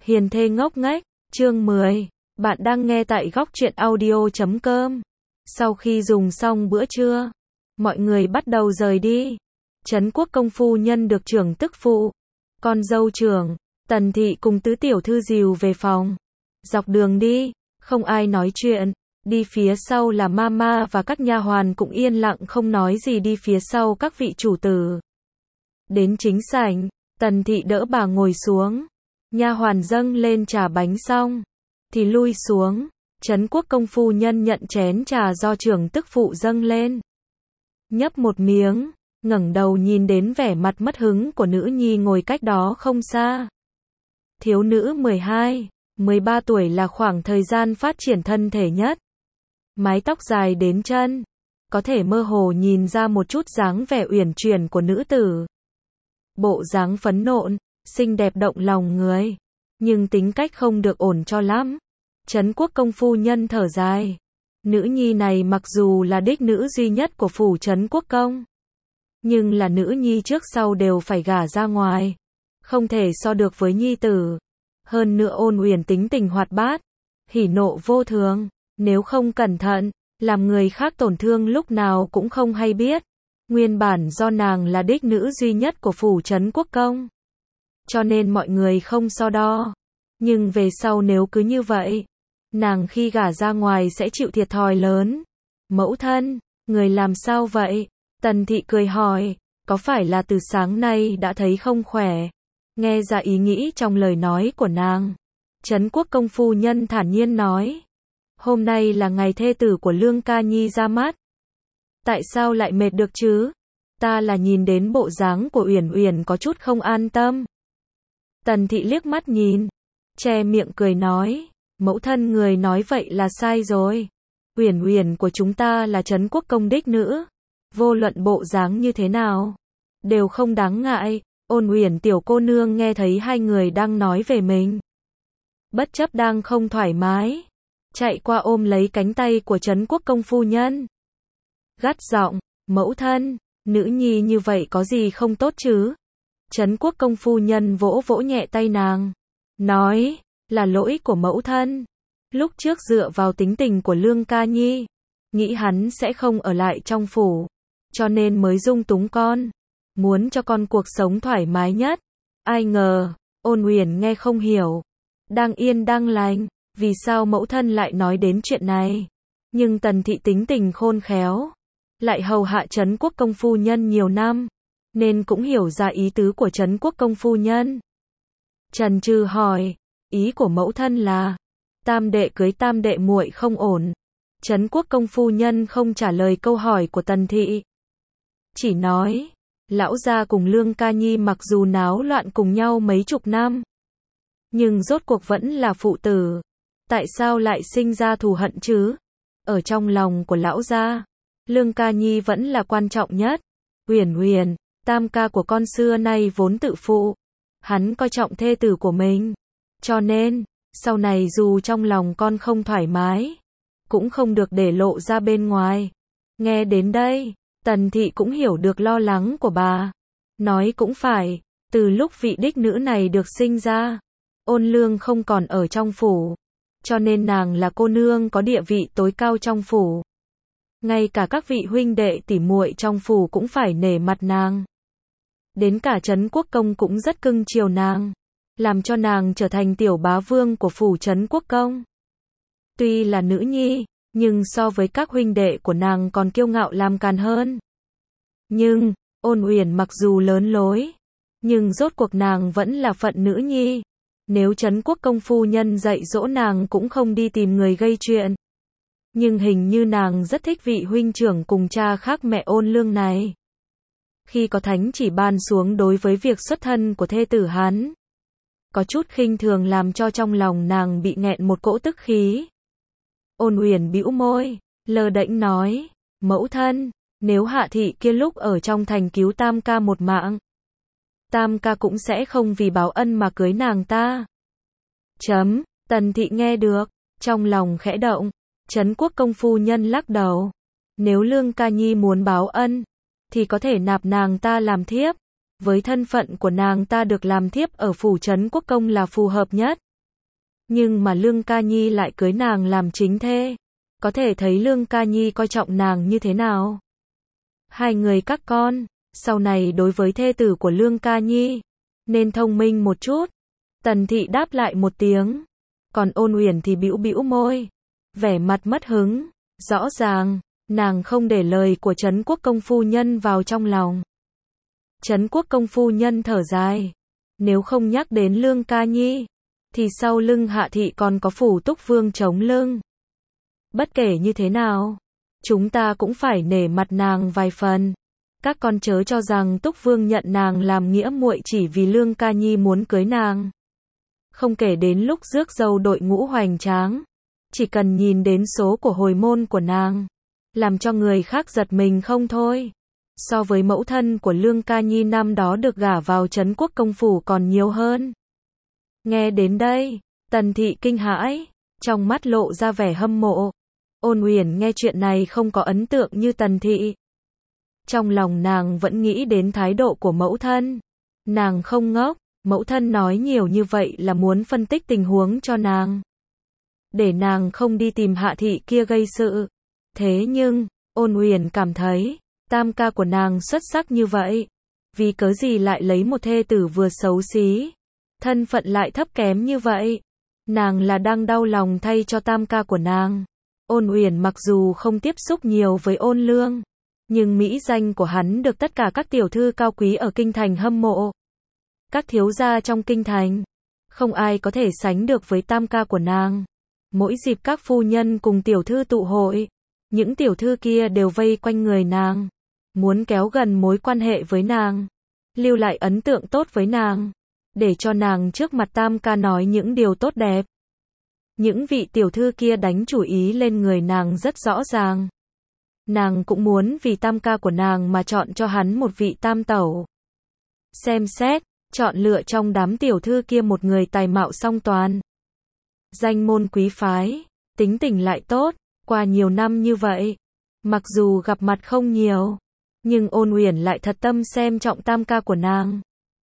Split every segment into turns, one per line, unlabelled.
Hiền thê ngốc nghếch, chương 10. Bạn đang nghe tại góc truyện audio.com. Sau khi dùng xong bữa trưa, mọi người bắt đầu rời đi. Trấn quốc công phu nhân được trưởng tức phụ, con dâu trưởng, Tần thị cùng tứ tiểu thư dìu về phòng. Dọc đường đi, không ai nói chuyện. Đi phía sau là mama và các nha hoàn cũng yên lặng không nói gì đi phía sau các vị chủ tử. Đến chính sảnh, Tần thị đỡ bà ngồi xuống. Nha hoàn dâng lên trà bánh xong thì lui xuống. Trấn quốc công phu nhân nhận chén trà do trưởng tức phụ dâng lên, nhấp một miếng, ngẩng đầu nhìn đến vẻ mặt mất hứng của nữ nhi ngồi cách đó không xa. Thiếu nữ 12, 13 tuổi là khoảng thời gian phát triển thân thể nhất. Mái tóc dài đến chân, có thể mơ hồ nhìn ra một chút dáng vẻ uyển chuyển của nữ tử. Bộ dáng phấn nộn, xinh đẹp động lòng người, nhưng tính cách không được ổn cho lắm. Trấn quốc công phu nhân thở dài. Nữ nhi này mặc dù là đích nữ duy nhất của phủ Trấn quốc công, nhưng là nữ nhi trước sau đều phải gả ra ngoài, không thể so được với nhi tử. Hơn nữa Ôn Uyển tính tình hoạt bát, hỉ nộ vô thường, nếu không cẩn thận, làm người khác tổn thương lúc nào cũng không hay biết. Nguyên bản do nàng là đích nữ duy nhất của phủ Trấn quốc công, cho nên mọi người không so đo. Nhưng về sau nếu cứ như vậy, nàng khi gả ra ngoài sẽ chịu thiệt thòi lớn. Mẫu thân, người làm sao vậy? Tần thị cười hỏi, có phải là từ sáng nay đã thấy không khỏe? Nghe ra ý nghĩ trong lời nói của nàng, Trấn quốc công phu nhân thản nhiên nói, hôm nay là ngày thê tử của Lương Ca Nhi ra mắt. Tại sao lại mệt được chứ? Ta là nhìn đến bộ dáng của Uyển Uyển có chút không an tâm. Tần thị liếc mắt nhìn, che miệng cười nói, mẫu thân người nói vậy là sai rồi. Uyển Uyển của chúng ta là Trấn quốc công đích nữ, vô luận bộ dáng như thế nào đều không đáng ngại. Ôn Uyển tiểu cô nương nghe thấy hai người đang nói về mình, bất chấp đang không thoải mái, chạy qua ôm lấy cánh tay của Trấn quốc công phu nhân, gắt giọng, mẫu thân, nữ nhi như vậy có gì không tốt chứ? Trấn quốc công phu nhân vỗ vỗ nhẹ tay nàng, nói, là lỗi của mẫu thân. Lúc trước dựa vào tính tình của Lương Ca Nhi, nghĩ hắn sẽ không ở lại trong phủ, cho nên mới dung túng con, muốn cho con cuộc sống thoải mái nhất. Ai ngờ, Ôn Uyển nghe không hiểu, đang yên đang lành, vì sao mẫu thân lại nói đến chuyện này? Nhưng Tần thị tính tình khôn khéo, lại hầu hạ Trấn quốc công phu nhân nhiều năm, nên cũng hiểu ra ý tứ của Trấn quốc công phu nhân. Trần trừ hỏi, ý của mẫu thân là tam đệ cưới tam đệ muội không ổn. Trấn quốc công phu nhân không trả lời câu hỏi của Tần thị, chỉ nói, lão gia cùng Lương Ca Nhi mặc dù náo loạn cùng nhau mấy chục năm, nhưng rốt cuộc vẫn là phụ tử, tại sao lại sinh ra thù hận chứ? Ở trong lòng của lão gia, Lương Ca Nhi vẫn là quan trọng nhất. Uyển Uyển, tam ca của con xưa nay vốn tự phụ, hắn coi trọng thê tử của mình, cho nên sau này dù trong lòng con không thoải mái, cũng không được để lộ ra bên ngoài. Nghe đến đây, Tần thị cũng hiểu được lo lắng của bà, nói cũng phải, từ lúc vị đích nữ này được sinh ra, Ôn Lương không còn ở trong phủ, cho nên nàng là cô nương có địa vị tối cao trong phủ. Ngay cả các vị huynh đệ tỉ muội trong phủ cũng phải nể mặt nàng. Đến cả Trấn quốc công cũng rất cưng chiều nàng, làm cho nàng trở thành tiểu bá vương của phủ Trấn quốc công. Tuy là nữ nhi, nhưng so với các huynh đệ của nàng còn kiêu ngạo làm càn hơn. Nhưng, Ôn Uyển mặc dù lớn lối, nhưng rốt cuộc nàng vẫn là phận nữ nhi. Nếu Trấn quốc công phu nhân dạy dỗ nàng cũng không đi tìm người gây chuyện. Nhưng hình như nàng rất thích vị huynh trưởng cùng cha khác mẹ Ôn Lương này. Khi có thánh chỉ ban xuống đối với việc xuất thân của thê tử hắn, có chút khinh thường làm cho trong lòng nàng bị nghẹn một cỗ tức khí. Ôn Uyển bĩu môi, lơ đễnh nói, mẫu thân, nếu Hạ thị kia lúc ở trong thành cứu tam ca một mạng, tam ca cũng sẽ không vì báo ân mà cưới nàng ta. Tần thị nghe được, trong lòng khẽ động. Trấn quốc công phu nhân lắc đầu, nếu Lương Ca Nhi muốn báo ân, thì có thể nạp nàng ta làm thiếp. Với thân phận của nàng ta được làm thiếp ở phủ Trấn quốc công là phù hợp nhất. Nhưng mà Lương Ca Nhi lại cưới nàng làm chính thê. Có thể thấy Lương Ca Nhi coi trọng nàng như thế nào. Hai người các con, sau này đối với thê tử của Lương Ca Nhi, nên thông minh một chút. Tần Thị đáp lại một tiếng. Còn Ôn Uyển thì bĩu bĩu môi, vẻ mặt mất hứng. Rõ ràng, nàng không để lời của Trấn Quốc công phu nhân vào trong lòng. Trấn Quốc công phu nhân thở dài. Nếu không nhắc đến Lương Ca Nhi, thì sau lưng Hạ Thị còn có Phủ Túc Vương chống lưng. Bất kể như thế nào, chúng ta cũng phải nể mặt nàng vài phần. Các con chớ cho rằng Túc Vương nhận nàng làm nghĩa muội chỉ vì Lương Ca Nhi muốn cưới nàng. Không kể đến lúc rước dâu đội ngũ hoành tráng, chỉ cần nhìn đến số của hồi môn của nàng, làm cho người khác giật mình không thôi. So với mẫu thân của Lương Ca Nhi năm đó được gả vào Trấn Quốc công phủ còn nhiều hơn. Nghe đến đây, Tần Thị kinh hãi, trong mắt lộ ra vẻ hâm mộ. Ôn Uyển nghe chuyện này không có ấn tượng như Tần Thị. Trong lòng nàng vẫn nghĩ đến thái độ của mẫu thân. Nàng không ngốc, mẫu thân nói nhiều như vậy là muốn phân tích tình huống cho nàng, để nàng không đi tìm Hạ Thị kia gây sự. Thế nhưng, Ôn Uyển cảm thấy, tam ca của nàng xuất sắc như vậy, vì cớ gì lại lấy một thê tử vừa xấu xí, thân phận lại thấp kém như vậy. Nàng là đang đau lòng thay cho tam ca của nàng. Ôn Uyển mặc dù không tiếp xúc nhiều với Ôn Lương, nhưng mỹ danh của hắn được tất cả các tiểu thư cao quý ở kinh thành hâm mộ. Các thiếu gia trong kinh thành, không ai có thể sánh được với tam ca của nàng. Mỗi dịp các phu nhân cùng tiểu thư tụ hội, những tiểu thư kia đều vây quanh người nàng, muốn kéo gần mối quan hệ với nàng, lưu lại ấn tượng tốt với nàng, để cho nàng trước mặt tam ca nói những điều tốt đẹp. Những vị tiểu thư kia đánh chủ ý lên người nàng rất rõ ràng. Nàng cũng muốn vì tam ca của nàng mà chọn cho hắn một vị tam tẩu. Xem xét, chọn lựa trong đám tiểu thư kia một người tài mạo song toàn, danh môn quý phái, tính tình lại tốt. Qua nhiều năm như vậy, mặc dù gặp mặt không nhiều, nhưng Ôn Uyển lại thật tâm xem trọng tam ca của nàng.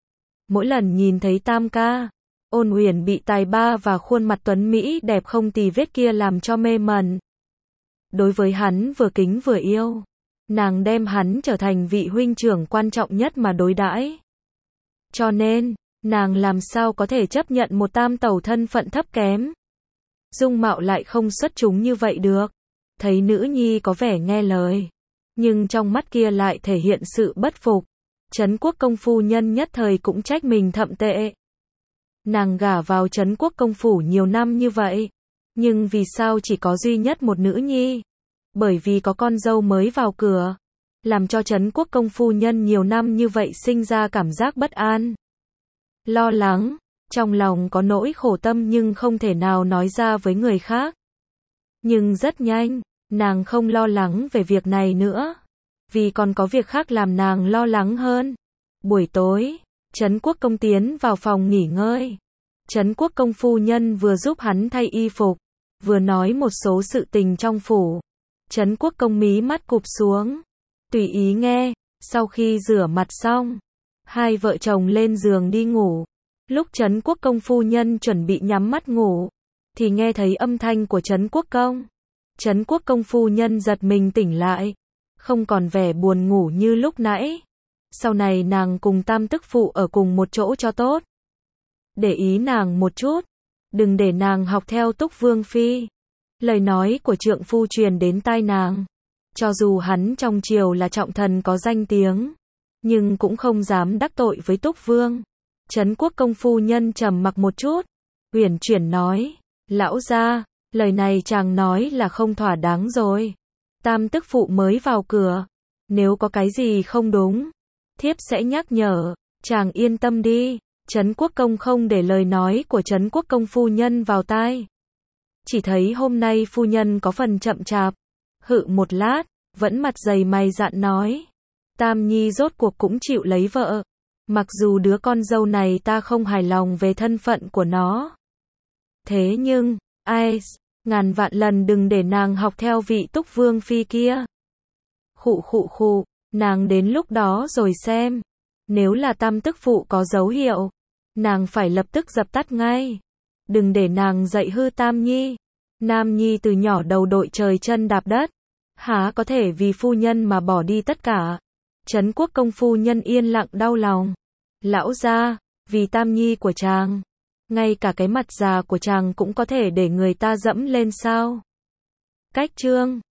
Mỗi lần nhìn thấy tam ca, Ôn Uyển bị tài ba và khuôn mặt tuấn mỹ đẹp không tì vết kia làm cho mê mẩn. Đối với hắn vừa kính vừa yêu, nàng đem hắn trở thành vị huynh trưởng quan trọng nhất mà đối đãi. Cho nên, nàng làm sao có thể chấp nhận một tam tẩu thân phận thấp kém, dung mạo lại không xuất chúng như vậy được. Thấy nữ nhi có vẻ nghe lời, nhưng trong mắt kia lại thể hiện sự bất phục. Trấn Quốc công phu nhân nhất thời cũng trách mình thậm tệ. Nàng gả vào Trấn Quốc công phủ nhiều năm như vậy, nhưng vì sao chỉ có duy nhất một nữ nhi? Bởi vì có con dâu mới vào cửa, làm cho Trấn Quốc công phu nhân nhiều năm như vậy sinh ra cảm giác bất an, lo lắng, trong lòng có nỗi khổ tâm nhưng không thể nào nói ra với người khác. Nhưng rất nhanh, nàng không lo lắng về việc này nữa, vì còn có việc khác làm nàng lo lắng hơn. Buổi tối, Trấn Quốc công tiến vào phòng nghỉ ngơi. Trấn Quốc công phu nhân vừa giúp hắn thay y phục, vừa nói một số sự tình trong phủ. Trấn Quốc công mí mắt cụp xuống, tùy ý nghe. Sau khi rửa mặt xong, hai vợ chồng lên giường đi ngủ. Lúc Trấn Quốc công phu nhân chuẩn bị nhắm mắt ngủ, thì nghe thấy âm thanh của Trấn Quốc công. Trấn Quốc công phu nhân giật mình tỉnh lại, không còn vẻ buồn ngủ như lúc nãy. Sau này nàng cùng tam tức phụ ở cùng một chỗ cho tốt. Để ý nàng một chút, đừng để nàng học theo Túc Vương phi. Lời nói của trượng phu truyền đến tai nàng. Cho dù hắn trong triều là trọng thần có danh tiếng, nhưng cũng không dám đắc tội với Túc Vương. Trấn Quốc công phu nhân trầm mặc một chút, uyển chuyển nói, lão gia, lời này chàng nói là không thỏa đáng rồi. Tam tức phụ mới vào cửa, nếu có cái gì không đúng, thiếp sẽ nhắc nhở, chàng yên tâm đi. Trấn Quốc công không để lời nói của Trấn Quốc công phu nhân vào tai. Chỉ thấy hôm nay phu nhân có phần chậm chạp, hự một lát, vẫn mặt dày mày dạn nói, Tam Nhi rốt cuộc cũng chịu lấy vợ. Mặc dù đứa con dâu này ta không hài lòng về thân phận của nó. Thế nhưng, ai, ngàn vạn lần đừng để nàng học theo vị Túc Vương phi kia. Khụ khụ khụ, nàng đến lúc đó rồi xem. Nếu là tam tức phụ có dấu hiệu, nàng phải lập tức dập tắt ngay. đừng để nàng dạy hư Tam Nhi. Nam Nhi từ nhỏ đầu đội trời chân đạp đất, há có thể vì phu nhân mà bỏ đi tất cả. Trấn Quốc công phu nhân yên lặng đau lòng. Lão gia, vì Tam Nhi của chàng, ngay cả cái mặt già của chàng cũng có thể để người ta dẫm lên sao? Cách chương